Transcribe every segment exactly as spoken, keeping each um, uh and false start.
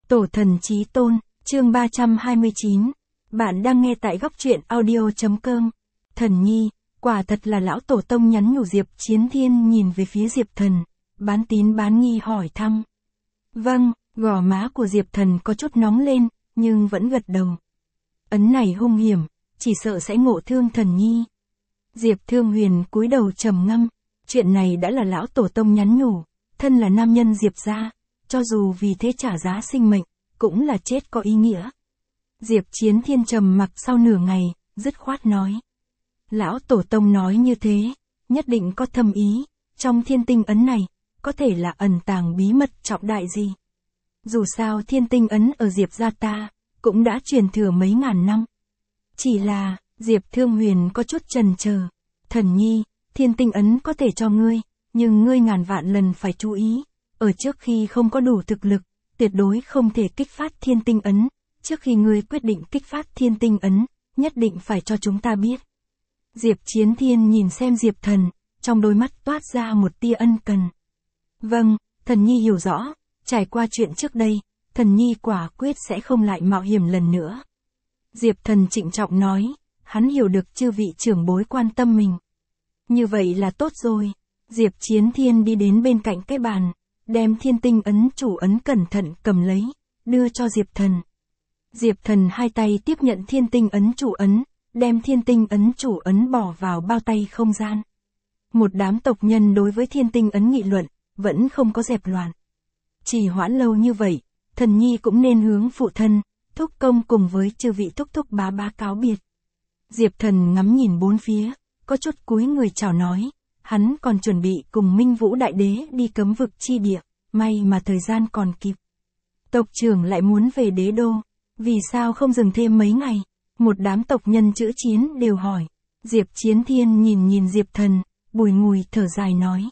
Tổ thần chí tôn, chương ba trăm hai mươi chín. Bạn đang nghe tại góc truyện audio.com. Thần nhi, quả thật là lão tổ tông nhắn nhủ. Diệp Chiến Thiên nhìn về phía Diệp Thần, bán tín bán nghi hỏi thăm. Vâng, gò má của Diệp Thần có chút nóng lên, nhưng vẫn gật đầu. Ấn này hung hiểm, chỉ sợ sẽ ngộ thương thần nhi. Diệp Thương Huyền cúi đầu trầm ngâm, chuyện này đã là lão tổ tông nhắn nhủ, thân là nam nhân Diệp gia, cho dù vì thế trả giá sinh mệnh, cũng là chết có ý nghĩa. Diệp Chiến Thiên trầm mặc sau nửa ngày, dứt khoát nói. Lão tổ tông nói như thế, nhất định có thâm ý, trong thiên tinh ấn này, có thể là ẩn tàng bí mật trọng đại gì. Dù sao thiên tinh ấn ở Diệp gia ta, cũng đã truyền thừa mấy ngàn năm. Chỉ là, Diệp Thương Huyền có chút chần chờ. Thần nhi, thiên tinh ấn có thể cho ngươi, nhưng ngươi ngàn vạn lần phải chú ý. Ở trước khi không có đủ thực lực, tuyệt đối không thể kích phát thiên tinh ấn. Trước khi ngươi quyết định kích phát thiên tinh ấn, nhất định phải cho chúng ta biết. Diệp Chiến Thiên nhìn xem Diệp Thần, trong đôi mắt toát ra một tia ân cần. Vâng, thần nhi hiểu rõ, trải qua chuyện trước đây, thần nhi quả quyết sẽ không lại mạo hiểm lần nữa. Diệp Thần trịnh trọng nói, hắn hiểu được chư vị trưởng bối quan tâm mình. Như vậy là tốt rồi. Diệp Chiến Thiên đi đến bên cạnh cái bàn, đem thiên tinh ấn chủ ấn cẩn thận cầm lấy, đưa cho Diệp Thần. Diệp Thần hai tay tiếp nhận thiên tinh ấn chủ ấn, đem thiên tinh ấn chủ ấn bỏ vào bao tay không gian. Một đám tộc nhân đối với thiên tinh ấn nghị luận, vẫn không có dẹp loạn. Chỉ hoãn lâu như vậy, thần nhi cũng nên hướng phụ thân, thúc công cùng với chư vị thúc thúc bá bá cáo biệt. Diệp Thần ngắm nhìn bốn phía, có chút cúi người chào nói, hắn còn chuẩn bị cùng Minh Vũ Đại Đế đi cấm vực chi địa, may mà thời gian còn kịp. Tộc trưởng lại muốn về đế đô, vì sao không dừng thêm mấy ngày? Một đám tộc nhân chữ chiến đều hỏi. Diệp Chiến Thiên nhìn nhìn Diệp Thần, bùi ngùi thở dài nói.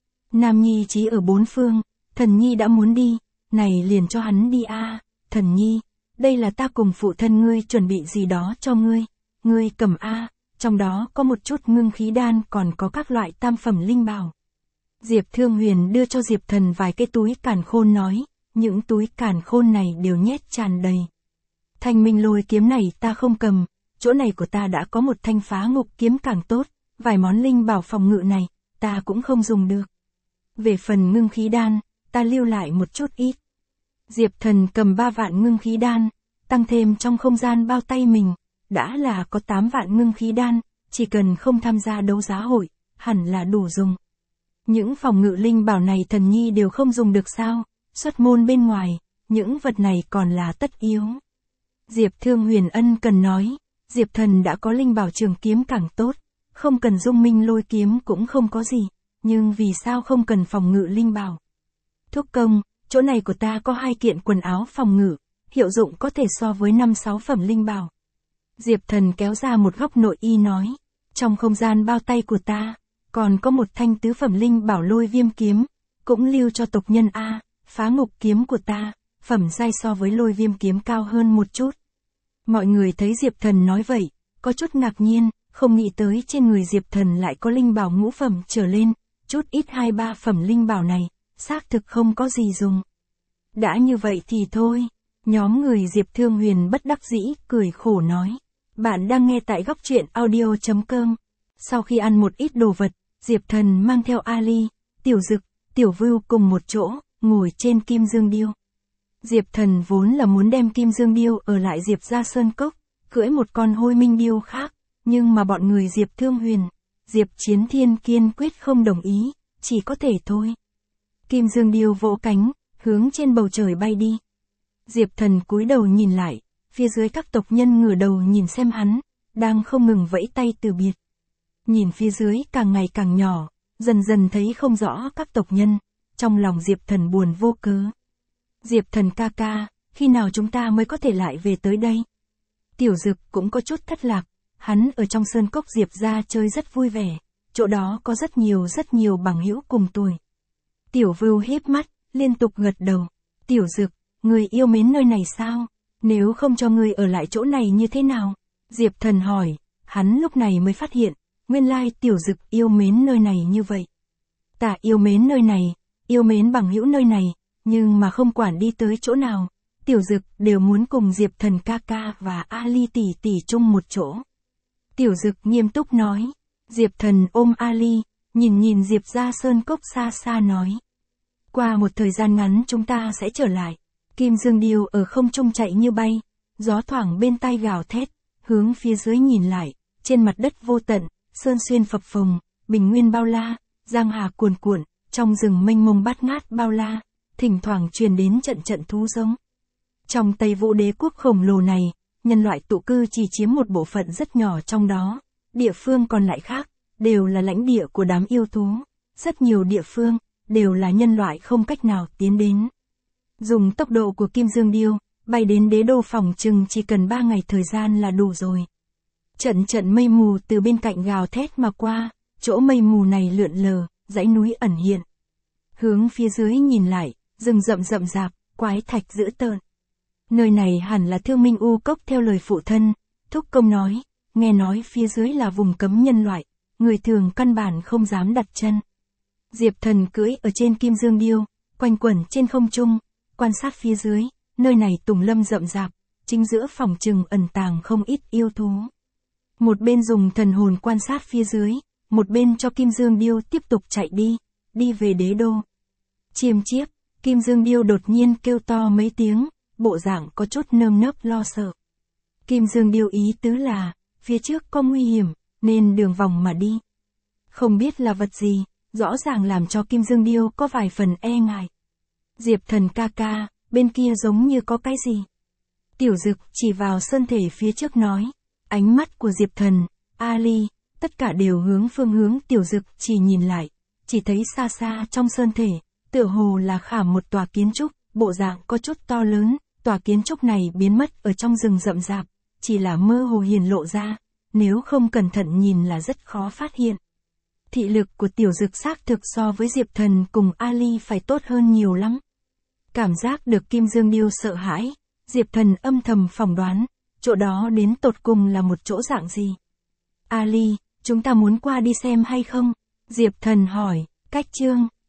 Nam nhi chí ở bốn phương, thần nhi đã muốn đi, này liền cho hắn đi a. À, thần nhi, đây là ta cùng phụ thân ngươi chuẩn bị gì đó cho ngươi, ngươi cầm a, à, trong đó có một chút ngưng khí đan còn có các loại tam phẩm linh bảo. Diệp Thương Huyền đưa cho Diệp Thần vài cái túi càn khôn nói, những túi càn khôn này đều nhét tràn đầy. Thanh minh lôi kiếm này ta không cầm, chỗ này của ta đã có một thanh phá ngục kiếm càng tốt, vài món linh bảo phòng ngự này, ta cũng không dùng được. Về phần ngưng khí đan, ta lưu lại một chút ít. Diệp Thần cầm ba vạn ngưng khí đan, tăng thêm trong không gian bao tay mình, đã là có tám vạn ngưng khí đan, chỉ cần không tham gia đấu giá hội, hẳn là đủ dùng. Những phòng ngự linh bảo này thần nhi đều không dùng được sao, xuất môn bên ngoài, những vật này còn là tất yếu. Diệp Thương Huyền ân cần nói, Diệp Thần đã có linh bảo trường kiếm càng tốt, không cần dung minh lôi kiếm cũng không có gì, nhưng vì sao không cần phòng ngự linh bảo? Thúc công, chỗ này của ta có hai kiện quần áo phòng ngự, hiệu dụng có thể so với năm sáu phẩm linh bảo. Diệp Thần kéo ra một góc nội y nói, trong không gian bao tay của ta, còn có một thanh tứ phẩm linh bảo lôi viêm kiếm, cũng lưu cho tộc nhân a. Phá ngục kiếm của ta, phẩm giai so với lôi viêm kiếm cao hơn một chút. Mọi người thấy Diệp Thần nói vậy, có chút ngạc nhiên, không nghĩ tới trên người Diệp Thần lại có linh bảo ngũ phẩm trở lên, chút ít hai ba phẩm linh bảo này, xác thực không có gì dùng. Đã như vậy thì thôi, nhóm người Diệp Thương Huyền bất đắc dĩ, cười khổ nói. Bạn đang nghe tại góc truyện audio.com. Sau khi ăn một ít đồ vật, Diệp Thần mang theo Ali, Tiểu Dực, Tiểu Vưu cùng một chỗ, ngồi trên Kim Dương Điêu. Diệp Thần vốn là muốn đem Kim Dương Điêu ở lại Diệp gia sơn cốc, cưỡi một con hôi minh điêu khác, nhưng mà bọn người Diệp Thương Huyền, Diệp Chiến Thiên kiên quyết không đồng ý, chỉ có thể thôi. Kim Dương Điêu vỗ cánh, hướng trên bầu trời bay đi. Diệp Thần cúi đầu nhìn lại, phía dưới các tộc nhân ngửa đầu nhìn xem hắn, đang không ngừng vẫy tay từ biệt. Nhìn phía dưới càng ngày càng nhỏ, dần dần thấy không rõ các tộc nhân, trong lòng Diệp Thần buồn vô cớ. Diệp Thần ca ca, khi nào chúng ta mới có thể lại về tới đây? Tiểu Dực cũng có chút thất lạc, hắn ở trong sơn cốc Diệp gia chơi rất vui vẻ, chỗ đó có rất nhiều rất nhiều bằng hữu cùng tuổi. Tiểu Vưu híp mắt, liên tục gật đầu. Tiểu Dực, người yêu mến nơi này sao? Nếu không cho người ở lại chỗ này như thế nào? Diệp Thần hỏi, hắn lúc này mới phát hiện, nguyên lai Tiểu Dực yêu mến nơi này như vậy. Ta yêu mến nơi này, yêu mến bằng hữu nơi này, nhưng mà không quản đi tới chỗ nào, Tiểu Dực đều muốn cùng Diệp Thần ca ca và Ali tỷ tỷ chung một chỗ. Tiểu Dực nghiêm túc nói. Diệp Thần ôm Ali, nhìn nhìn Diệp ra sơn cốc xa xa nói. Qua một thời gian ngắn chúng ta sẽ trở lại. Kim Dương Điêu ở không trung chạy như bay, gió thoảng bên tai gào thét, hướng phía dưới nhìn lại, trên mặt đất vô tận, sơn xuyên phập phồng, bình nguyên bao la, giang hà cuồn cuộn, trong rừng mênh mông bát ngát bao la, thỉnh thoảng truyền đến trận trận thú giống. Trong Tây Vũ Đế quốc khổng lồ này, nhân loại tụ cư chỉ chiếm một bộ phận rất nhỏ trong đó, địa phương còn lại khác, đều là lãnh địa của đám yêu thú, rất nhiều địa phương, đều là nhân loại không cách nào tiến đến. Dùng tốc độ của Kim Dương Điêu, bay đến đế đô phòng chừng chỉ cần ba ngày thời gian là đủ rồi. Trận trận mây mù từ bên cạnh gào thét mà qua, chỗ mây mù này lượn lờ, dãy núi ẩn hiện. Hướng phía dưới nhìn lại, rừng rậm rậm rạp, quái thạch dữ tợn. Nơi này hẳn là Thương Minh U Cốc theo lời phụ thân, Thúc Công nói, nghe nói phía dưới là vùng cấm nhân loại, người thường căn bản không dám đặt chân. Diệp Thần cưỡi ở trên Kim Dương Điêu, quanh quẩn trên không trung, quan sát phía dưới, nơi này tùng lâm rậm rạp, chính giữa phòng trừng ẩn tàng không ít yêu thú. Một bên dùng thần hồn quan sát phía dưới, một bên cho Kim Dương Điêu tiếp tục chạy đi, đi về đế đô. Chiêm chiếp, Kim Dương Điêu đột nhiên kêu to mấy tiếng, bộ dạng có chút nơm nớp lo sợ. Kim Dương Điêu ý tứ là, phía trước có nguy hiểm, nên đường vòng mà đi. Không biết là vật gì, rõ ràng làm cho Kim Dương Điêu có vài phần e ngại. Diệp Thần ca ca, bên kia giống như có cái gì. Tiểu Dực chỉ vào sơn thể phía trước nói. Ánh mắt của Diệp Thần, Ali, tất cả đều hướng phương hướng Tiểu Dực chỉ nhìn lại. Chỉ thấy xa xa trong sơn thể, tựa hồ là khảm một tòa kiến trúc, bộ dạng có chút to lớn. Tòa kiến trúc này biến mất ở trong rừng rậm rạp, chỉ là mơ hồ hiển lộ ra, nếu không cẩn thận nhìn là rất khó phát hiện. Thị lực của Tiểu Dực xác thực so với Diệp Thần cùng Ali phải tốt hơn nhiều lắm. Cảm giác được Kim Dương Điêu sợ hãi, Diệp Thần âm thầm phỏng đoán, chỗ đó đến tột cùng là một chỗ dạng gì. Ali, chúng ta muốn qua đi xem hay không? Diệp Thần hỏi, cách chương,